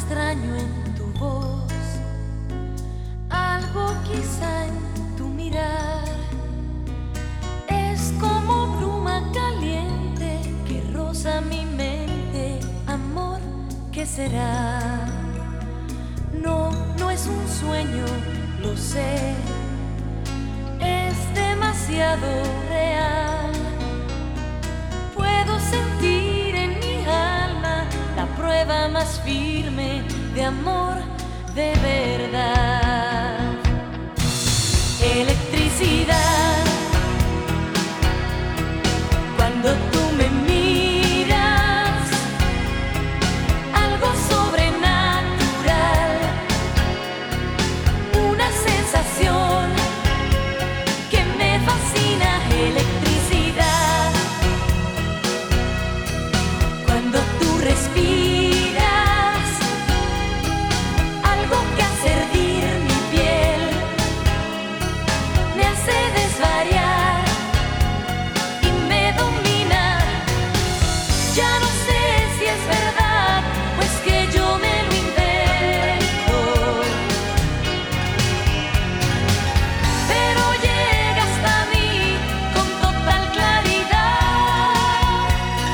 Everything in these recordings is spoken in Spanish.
extraño en tu voz, algo quizá en tu mirar. Es como bruma caliente que roza mi mente. Amor, ¿qué será? No, no es un sueño, lo sé. Es demasiado real. Puedo sentir en mi alma la prueba más firme de amor de verdad. Electricidad. Cuando tú me miras, algo sobrenatural, una sensación que me fascina. Electricidad. Cuando tú respiras, algo que hace hervir mi piel, me hace desvariar y me domina. Ya no sé si es verdad o es que yo me lo invento, pero llega hasta mí con total claridad.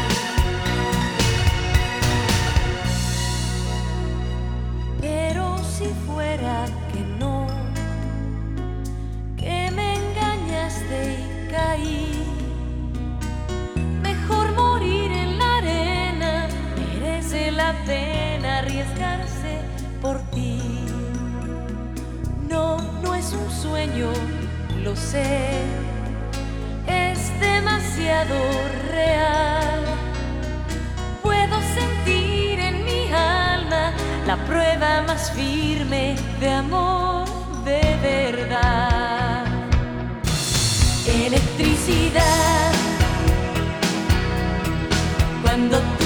Pero si fuera que no, que me engañaste y caí, mejor morir en la arena. Merece la pena arriesgarse por ti. No, no es un sueño, lo sé. Es demasiado real. Puedo sentir en mi alma la prueba más firme de amor de verdad. Electricidad. Cuando tú